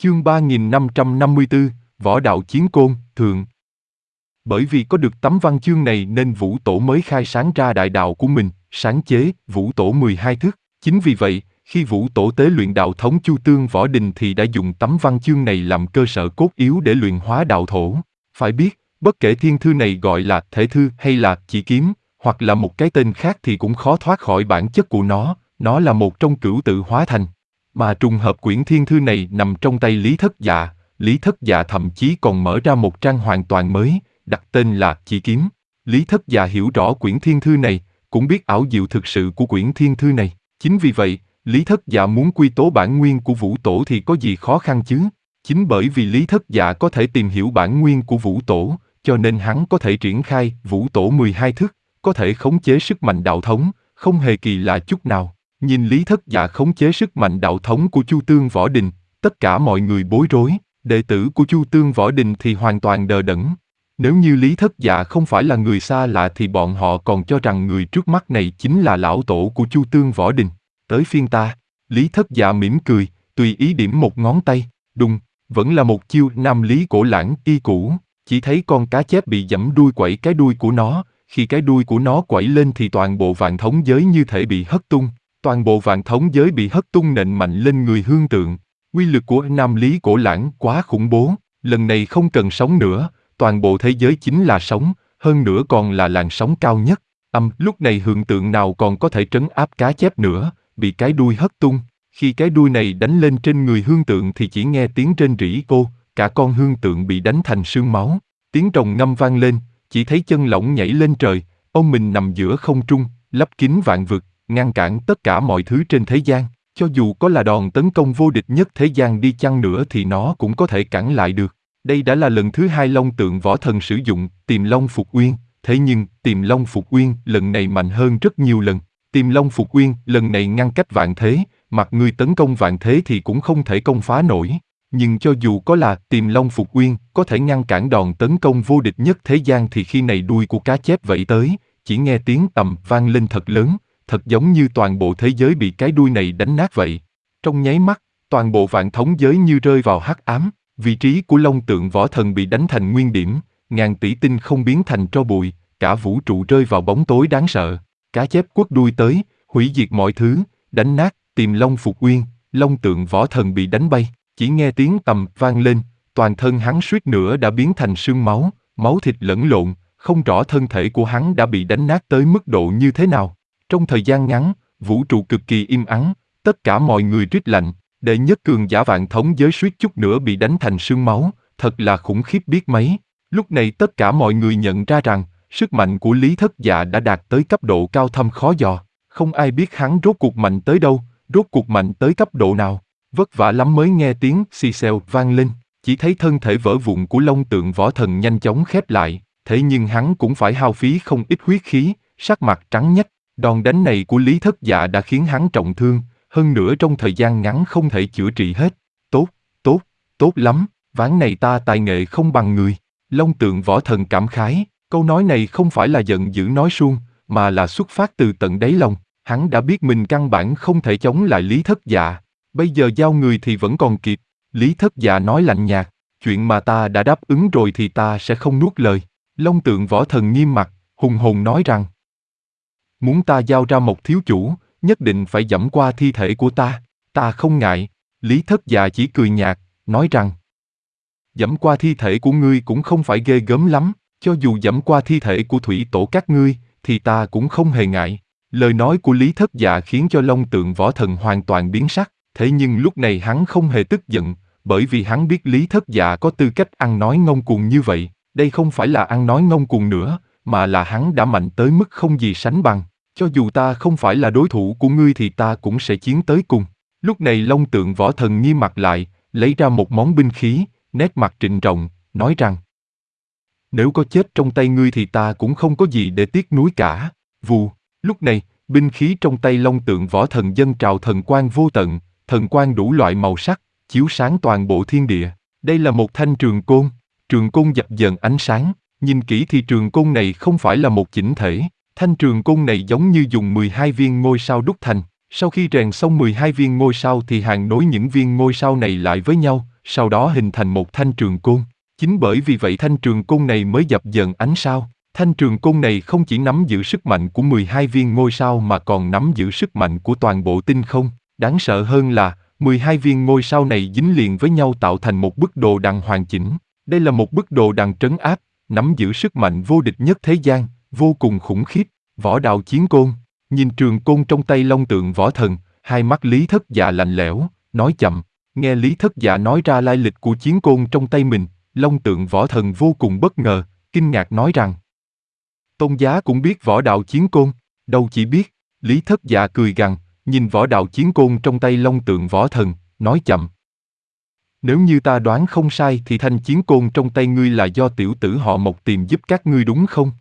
Chương 3554, Võ đạo chiến côn, thượng. Bởi vì có được tấm văn chương này nên Vũ Tổ mới khai sáng ra đại đạo của mình, sáng chế Vũ Tổ 12 thức. Chính vì vậy, khi Vũ Tổ tế luyện đạo thống Chu Tương Võ Đình thì đã dùng tấm văn chương này làm cơ sở cốt yếu để luyện hóa đạo thổ. Phải biết, bất kể thiên thư này gọi là thể thư hay là chỉ kiếm, hoặc là một cái tên khác thì cũng khó thoát khỏi bản chất của nó là một trong cửu tự hóa thành. Mà trùng hợp quyển thiên thư này nằm trong tay Lý Thất Dạ thậm chí còn mở ra một trang hoàn toàn mới, đặt tên là Chỉ Kiếm. Lý Thất Dạ hiểu rõ quyển thiên thư này, cũng biết ảo diệu thực sự của quyển thiên thư này. Chính vì vậy, Lý Thất Dạ muốn quy tố bản nguyên của Vũ Tổ thì có gì khó khăn chứ? Chính bởi vì Lý Thất Dạ có thể tìm hiểu bản nguyên của Vũ Tổ, cho nên hắn có thể triển khai Vũ Tổ 12 thức, có thể khống chế sức mạnh đạo thống, không hề kỳ lạ chút nào. Nhìn Lý Thất Dạ khống chế sức mạnh đạo thống của Chu Tương Võ Đình, tất cả mọi người bối rối, đệ tử của Chu Tương Võ Đình thì hoàn toàn đờ đẫn. Nếu như Lý Thất Dạ không phải là người xa lạ thì bọn họ còn cho rằng người trước mắt này chính là lão tổ của Chu Tương Võ Đình. Tới phiên ta, Lý Thất Dạ mỉm cười, tùy ý điểm một ngón tay, đùng, vẫn là một chiêu Nam Lý cổ lãng y cũ, chỉ thấy con cá chép bị giẫm đuôi quẩy cái đuôi của nó, khi cái đuôi của nó quẩy lên thì toàn bộ vạn thống giới như thể bị hất tung. Toàn bộ vạn thống giới bị hất tung nện mạnh lên người Hương Tượng. Uy lực của Nam Lý cổ lãng quá khủng bố, lần này không cần sóng nữa, toàn bộ thế giới chính là sóng, hơn nữa còn là làn sóng cao nhất. Lúc này Hương Tượng nào còn có thể trấn áp cá chép nữa, bị cái đuôi hất tung. Khi cái đuôi này đánh lên trên người Hương Tượng thì chỉ nghe tiếng rên rỉ cô, cả con Hương Tượng bị đánh thành sương máu. Tiếng rồng ngâm vang lên, chỉ thấy chân lỏng nhảy lên trời, ông mình nằm giữa không trung, lấp kín vạn vực, ngăn cản tất cả mọi thứ trên thế gian. Cho dù có là đòn tấn công vô địch nhất thế gian đi chăng nữa thì nó cũng có thể cản lại được. Đây đã là lần thứ 2 Long Tượng Võ Thần sử dụng Tiềm Long Phục Uyên, thế nhưng Tiềm Long Phục Uyên lần này mạnh hơn rất nhiều lần. Tiềm Long Phục Uyên lần này ngăn cách vạn thế, mặc người tấn công vạn thế thì cũng không thể công phá nổi. Nhưng cho dù có là Tiềm Long Phục Uyên có thể ngăn cản đòn tấn công vô địch nhất thế gian thì khi này đuôi của cá chép vẫy tới, chỉ nghe tiếng tầm vang lên thật lớn, thật giống như toàn bộ thế giới bị cái đuôi này đánh nát vậy. Trong nháy mắt, toàn bộ vạn thống giới như rơi vào hắc ám, vị trí của Long Tượng Võ Thần bị đánh thành nguyên điểm, ngàn tỷ tinh không biến thành tro bụi, cả vũ trụ rơi vào bóng tối đáng sợ. Cá chép quất đuôi tới, hủy diệt mọi thứ, đánh nát Tiềm Long Phục Uyên, Long Tượng Võ Thần bị đánh bay, chỉ nghe tiếng tầm vang lên, toàn thân hắn suýt nữa đã biến thành sương máu, máu thịt lẫn lộn, không rõ thân thể của hắn đã bị đánh nát tới mức độ như thế nào. Trong thời gian ngắn, vũ trụ cực kỳ im ắng, tất cả mọi người rít lạnh, đệ nhất cường giả vạn thống giới suýt chút nữa bị đánh thành sương máu, thật là khủng khiếp biết mấy. Lúc này tất cả mọi người nhận ra rằng, sức mạnh của Lý Thất Dạ đã đạt tới cấp độ cao thâm khó dò, không ai biết hắn rốt cuộc mạnh tới đâu, rốt cuộc mạnh tới cấp độ nào. Vất vả lắm mới nghe tiếng xì xèo vang lên, chỉ thấy thân thể vỡ vụn của Long Tượng Võ Thần nhanh chóng khép lại, thế nhưng hắn cũng phải hao phí không ít huyết khí, sắc mặt trắng nhách. Đòn đánh này của Lý Thất Dạ đã khiến hắn trọng thương, hơn nữa trong thời gian ngắn không thể chữa trị hết. Tốt lắm, ván này ta tài nghệ không bằng người. Long Tượng Võ Thần cảm khái, câu nói này không phải là giận dữ nói suông, mà là xuất phát từ tận đáy lòng. Hắn đã biết mình căn bản không thể chống lại Lý Thất Dạ, bây giờ giao người thì vẫn còn kịp. Lý Thất Dạ nói lạnh nhạt, chuyện mà ta đã đáp ứng rồi thì ta sẽ không nuốt lời. Long Tượng Võ Thần nghiêm mặt, hùng hồn nói rằng, muốn ta giao ra một thiếu chủ, nhất định phải giẫm qua thi thể của ta không ngại. Lý Thất Dạ chỉ cười nhạt, nói rằng, giẫm qua thi thể của ngươi cũng không phải ghê gớm lắm, cho dù giẫm qua thi thể của thủy tổ các ngươi, thì ta cũng không hề ngại. Lời nói của Lý Thất Dạ khiến cho Long Tượng Võ Thần hoàn toàn biến sắc, thế nhưng lúc này hắn không hề tức giận, bởi vì hắn biết Lý Thất Dạ có tư cách ăn nói ngông cuồng như vậy, đây không phải là ăn nói ngông cuồng nữa, mà là hắn đã mạnh tới mức không gì sánh bằng. Cho dù ta không phải là đối thủ của ngươi thì ta cũng sẽ chiến tới cùng. Lúc này Long Tượng Võ Thần nghiêm mặt lại, lấy ra một món binh khí, nét mặt trịnh trọng, nói rằng, nếu có chết trong tay ngươi thì ta cũng không có gì để tiếc nuối cả. Vù, lúc này, binh khí trong tay Long Tượng Võ Thần dâng trào thần quang vô tận, thần quang đủ loại màu sắc, chiếu sáng toàn bộ thiên địa. Đây là một thanh trường côn dập dờn ánh sáng, nhìn kỹ thì trường côn này không phải là một chỉnh thể. Thanh trường côn này giống như dùng 12 viên ngôi sao đúc thành, sau khi rèn xong 12 viên ngôi sao thì hàng nối những viên ngôi sao này lại với nhau, sau đó hình thành một thanh trường côn. Chính bởi vì vậy thanh trường côn này mới dập dờn ánh sao. Thanh trường côn này không chỉ nắm giữ sức mạnh của 12 viên ngôi sao mà còn nắm giữ sức mạnh của toàn bộ tinh không. Đáng sợ hơn là, 12 viên ngôi sao này dính liền với nhau tạo thành một bức đồ đằng hoàn chỉnh. Đây là một bức đồ đằng trấn áp, nắm giữ sức mạnh vô địch nhất thế gian, vô cùng khủng khiếp. Võ đạo chiến côn, nhìn trường côn trong tay Long Tượng Võ Thần, hai mắt Lý Thất Dạ lạnh lẽo, nói chậm. Nghe Lý Thất Dạ nói ra lai lịch của chiến côn trong tay mình, Long Tượng Võ Thần vô cùng bất ngờ, kinh ngạc nói rằng: Tôn giá cũng biết võ đạo chiến côn, đâu chỉ biết. Lý Thất Dạ cười gằn, nhìn võ đạo chiến côn trong tay Long Tượng Võ Thần, nói chậm. Nếu như ta đoán không sai thì thanh chiến côn trong tay ngươi là do tiểu tử họ Mộc tìm giúp các ngươi đúng không?